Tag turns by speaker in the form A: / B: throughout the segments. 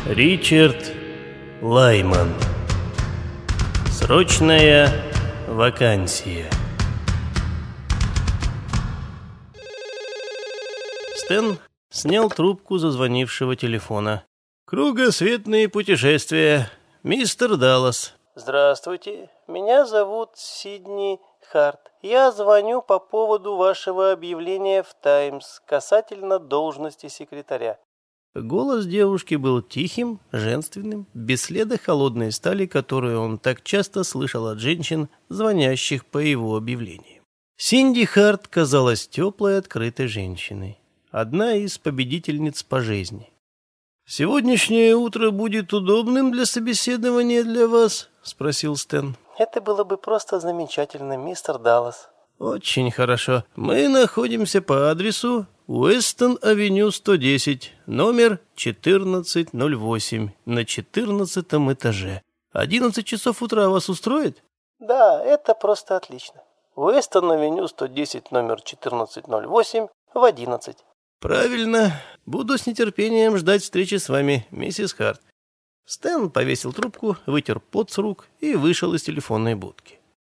A: Ричард Лайман. Срочная вакансия. Стэн снял трубку зазвонившего телефона. «Кругосветные путешествия. Мистер Даллас».
B: «Здравствуйте. Меня зовут Сидни Харт. Я звоню по поводу вашего объявления в «Таймс» касательно должности секретаря».
A: Голос девушки был тихим, женственным, без следа холодной стали, которую он так часто слышал от женщин, звонящих по его объявлениям. Синди Харт казалась теплой, открытой женщиной. Одна из победительниц по жизни. «Сегодняшнее утро будет удобным для собеседования для вас?» — спросил Стэн.
B: «Это было бы просто замечательно, мистер Даллас».
A: «Очень хорошо. Мы находимся по адресу Уэстон-авеню 110, номер 1408, на 14 этаже. 11 часов утра вас устроит?»
B: «Да, это просто отлично. Уэстон-авеню 110, номер 1408, в 11.
A: «Правильно. Буду с нетерпением ждать встречи с вами, миссис Харт». Стэн повесил трубку, вытер пот с рук и вышел из телефонной будки.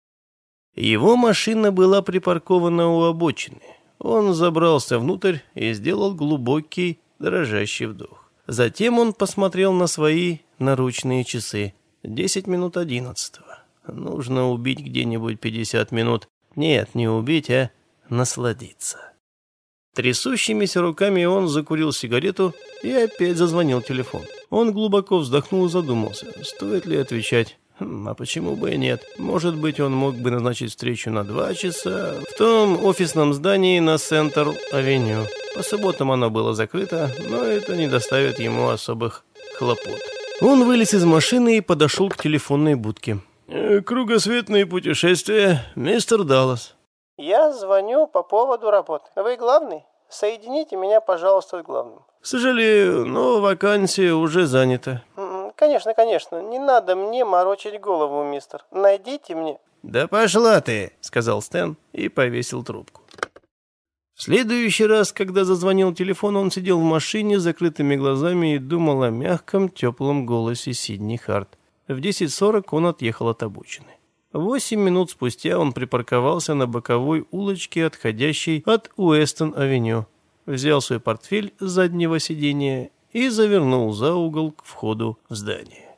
A: Его машина была припаркована у обочины. Он забрался внутрь и сделал глубокий, дрожащий вдох. Затем он посмотрел на свои наручные часы. 10 минут 11-го. Нужно убить где-нибудь 50 минут. Нет, не убить, а насладиться. Трясущимися руками он закурил сигарету и опять зазвонил телефон. Он глубоко вздохнул и задумался, стоит ли отвечать. А почему бы и нет? Может быть, он мог бы назначить встречу на 2 часа в том офисном здании на Центр-авеню. По субботам оно было закрыто, но это не доставит ему особых хлопот. Он вылез из машины и подошел к телефонной будке. «Кругосветные путешествия, мистер Даллас».
B: Я звоню по поводу работы. Вы главный? Соедините меня, пожалуйста, с главным».
A: «К сожалению, но вакансия уже занята».
B: «Конечно, конечно. Не надо мне морочить голову, мистер. Найдите мне».
A: «Да пошла ты», — сказал Стэн и повесил трубку. В следующий раз, когда зазвонил телефон, он сидел в машине с закрытыми глазами и думал о мягком, теплом голосе Сидни Харт. В 10:40 он отъехал от обочины. 8 минут спустя он припарковался на боковой улочке, отходящей от Уэстон-авеню, взял свой портфель с заднего сиденья и завернул за угол к входу в здание.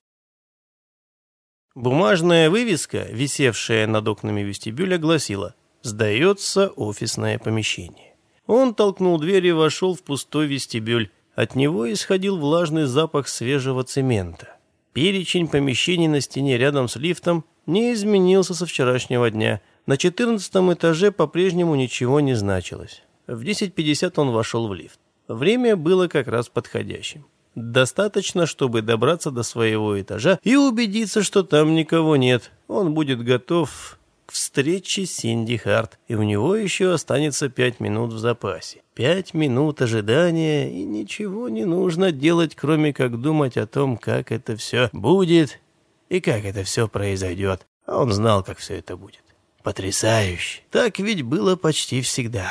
A: Бумажная вывеска, висевшая над окнами вестибюля, гласила «Сдается офисное помещение». Он толкнул дверь и вошел в пустой вестибюль. От него исходил влажный запах свежего цемента. Перечень помещений на стене рядом с лифтом не изменился со вчерашнего дня. На 14 этаже по-прежнему ничего не значилось. В 10:50 он вошел в лифт. Время было как раз подходящим. Достаточно, чтобы добраться до своего этажа и убедиться, что там никого нет. Он будет готов к встрече с Синди Харт, и у него еще останется 5 минут в запасе. 5 минут ожидания, и ничего не нужно делать, кроме как думать о том, как это все будет и как это все произойдет. А он знал, как все это будет. Потрясающе. Так ведь было почти всегда.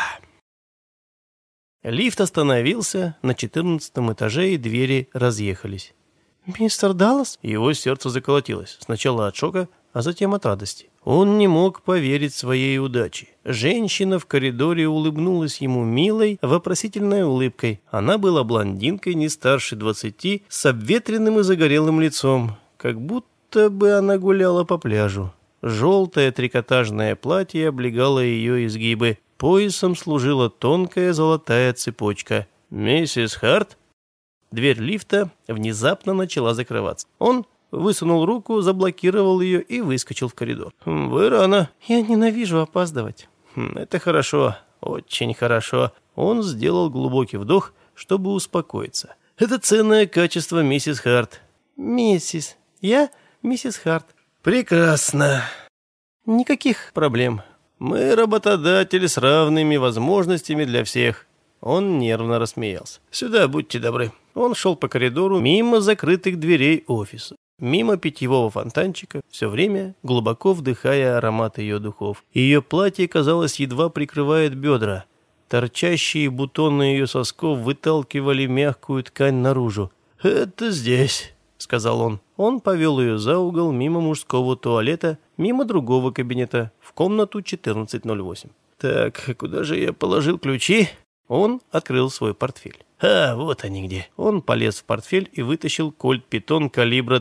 A: Лифт остановился на 14 этаже, и двери разъехались. «Мистер Даллас?» Его сердце заколотилось. Сначала от шока, а затем от радости. Он не мог поверить своей удаче. Женщина в коридоре улыбнулась ему милой, вопросительной улыбкой. Она была блондинкой не старше 20, с обветренным и загорелым лицом, как будто бы она гуляла по пляжу. Желтое трикотажное платье облегало ее изгибы. Поясом служила тонкая золотая цепочка. «Миссис Харт?» Дверь лифта внезапно начала закрываться. Он высунул руку, заблокировал ее и выскочил в коридор. «Вы рано». «Я ненавижу опаздывать». «Это хорошо, очень хорошо». Он сделал глубокий вдох, чтобы успокоиться. «Это ценное качество, миссис Харт». «Миссис. Я миссис Харт». «Прекрасно. Никаких проблем. Мы работодатель с равными возможностями для всех». Он нервно рассмеялся. «Сюда, будьте добры». Он шел по коридору мимо закрытых дверей офиса, мимо питьевого фонтанчика, все время глубоко вдыхая аромат ее духов. Ее платье, казалось, едва прикрывает бедра. Торчащие бутоны ее сосков выталкивали мягкую ткань наружу. «Это здесь», — сказал он. Он повел ее за угол, мимо мужского туалета, мимо другого кабинета, в комнату 1408. «Так, куда же я положил ключи?» Он открыл свой портфель. Вот они где. Он полез в портфель и вытащил кольт-питон калибра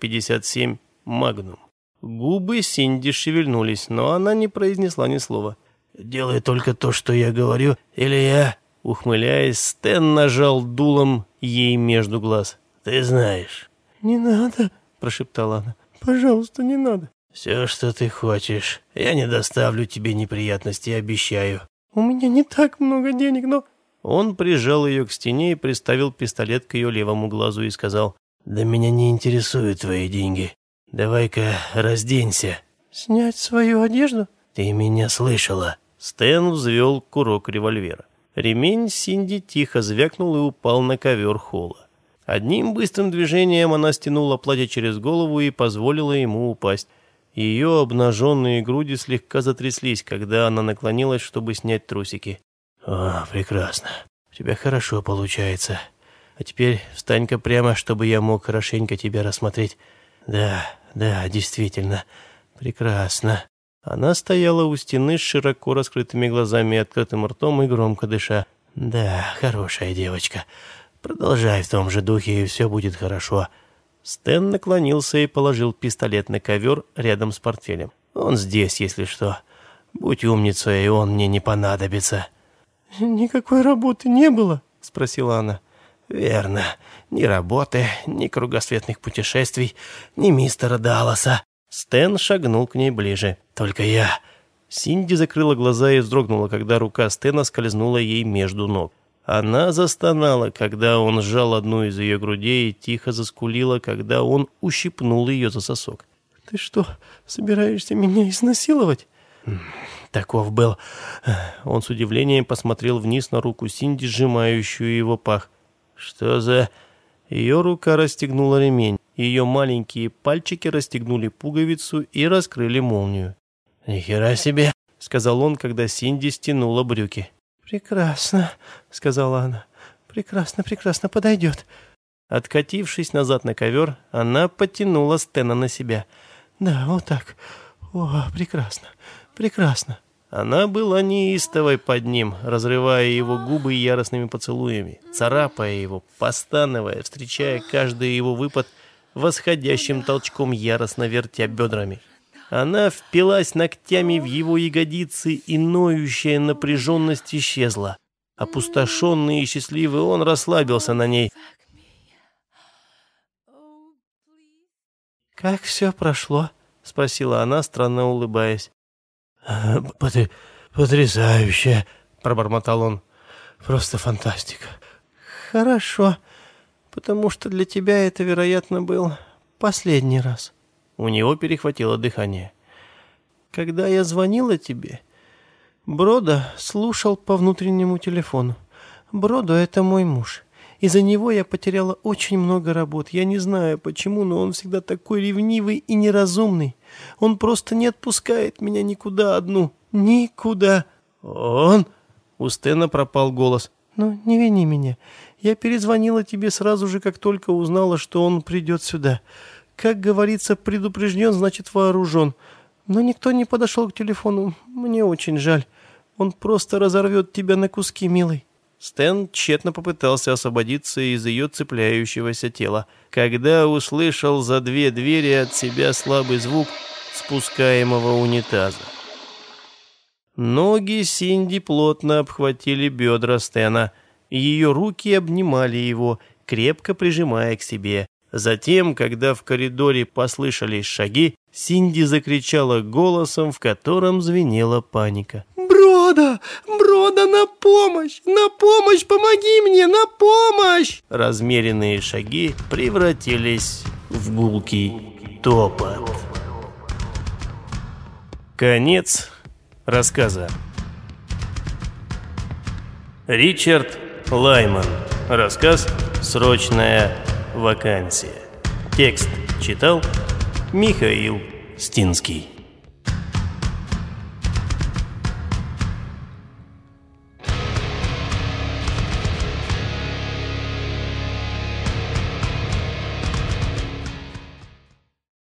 A: 357 «Магнум». Губы Синди шевельнулись, но она не произнесла ни слова. «Делай только то, что я говорю, или я...» Ухмыляясь, Стэн нажал дулом ей между глаз. «Ты знаешь».
B: «Не надо», — прошептала она. «Пожалуйста, не надо».
A: «Все, что ты хочешь. Я не доставлю тебе неприятностей, обещаю».
B: «У меня не так много денег, но...»
A: Он прижал ее к стене и приставил пистолет к ее левому глазу и сказал: «Да меня не интересуют твои деньги. Давай-ка разденься».
B: «Снять свою одежду?»
A: «Ты меня слышала?» Стэн взвел курок револьвера. Ремень Синди тихо звякнул и упал на ковер холла. Одним быстрым движением она стянула платье через голову и позволила ему упасть. Ее обнаженные груди слегка затряслись, когда она наклонилась, чтобы снять трусики. «О, прекрасно. У тебя хорошо получается. А теперь встань-ка прямо, чтобы я мог хорошенько тебя рассмотреть. Да, действительно, прекрасно». Она стояла у стены с широко раскрытыми глазами и открытым ртом и громко дыша. «Да, хорошая девочка. Продолжай в том же духе, и все будет хорошо». Стэн наклонился и положил пистолет на ковер рядом с портфелем. «Он здесь, если что. Будь умницей, и он мне не понадобится».
B: «Никакой работы не было?» — спросила она.
A: «Верно. Ни работы, ни кругосветных путешествий, ни мистера Далласа». Стэн шагнул к ней ближе. «Только я...» Синди закрыла глаза и вздрогнула, когда рука Стэна скользнула ей между ног. Она застонала, когда он сжал одну из ее грудей, и тихо заскулила, когда он ущипнул ее за сосок.
B: «Ты что, собираешься меня изнасиловать?»
A: Таков был. Он с удивлением посмотрел вниз на руку Синди, сжимающую его пах. «Что за...» Ее рука расстегнула ремень. Ее маленькие пальчики расстегнули пуговицу и раскрыли молнию. «Ни хера себе», — сказал он, когда Синди стянула брюки.
B: «Прекрасно», — сказала она. «Прекрасно, подойдет».
A: Откатившись назад на ковер, она потянула Стэна на себя.
B: «Да, вот так. О, прекрасно».
A: Она была неистовой под ним, разрывая его губы яростными поцелуями, царапая его, постановая, встречая каждый его выпад восходящим толчком, яростно вертя бедрами. Она впилась ногтями в его ягодицы, и ноющая напряженность исчезла. Опустошенный и счастливый, он расслабился на ней.
B: «Как все прошло?» — спросила она, странно улыбаясь.
A: «Потрясающе!» — пробормотал он. «Просто фантастика!»
B: «Хорошо, потому что для тебя это, вероятно, был последний раз».
A: У него перехватило дыхание.
B: «Когда я звонила тебе, Брода слушал по внутреннему телефону. Бродо — это мой муж. Из-за него я потеряла очень много работ. Я не знаю почему, но он всегда такой ревнивый и неразумный. Он просто не отпускает меня никуда одну. Никуда».
A: «Он?» У Стэна пропал голос.
B: «Ну, не вини меня. Я перезвонила тебе сразу же, как только узнала, что он придет сюда. Как говорится, предупрежден, значит вооружен. Но никто не подошел к телефону. Мне очень жаль. Он просто разорвет тебя на куски, милый».
A: Стэн тщетно попытался освободиться из ее цепляющегося тела, когда услышал за 2 двери от себя слабый звук спускаемого унитаза. Ноги Синди плотно обхватили бедра Стэна. Ее руки обнимали его, крепко прижимая к себе. Затем, когда в коридоре послышались шаги, Синди закричала голосом, в котором звенела паника.
B: «Брода! Брода, на помощь! На помощь! Помоги мне! На помощь!»
A: Размеренные шаги превратились в гулкий топот. Конец рассказа. Ричард Лайман. Рассказ «Срочная вакансия». Текст читал Михаил Стинский.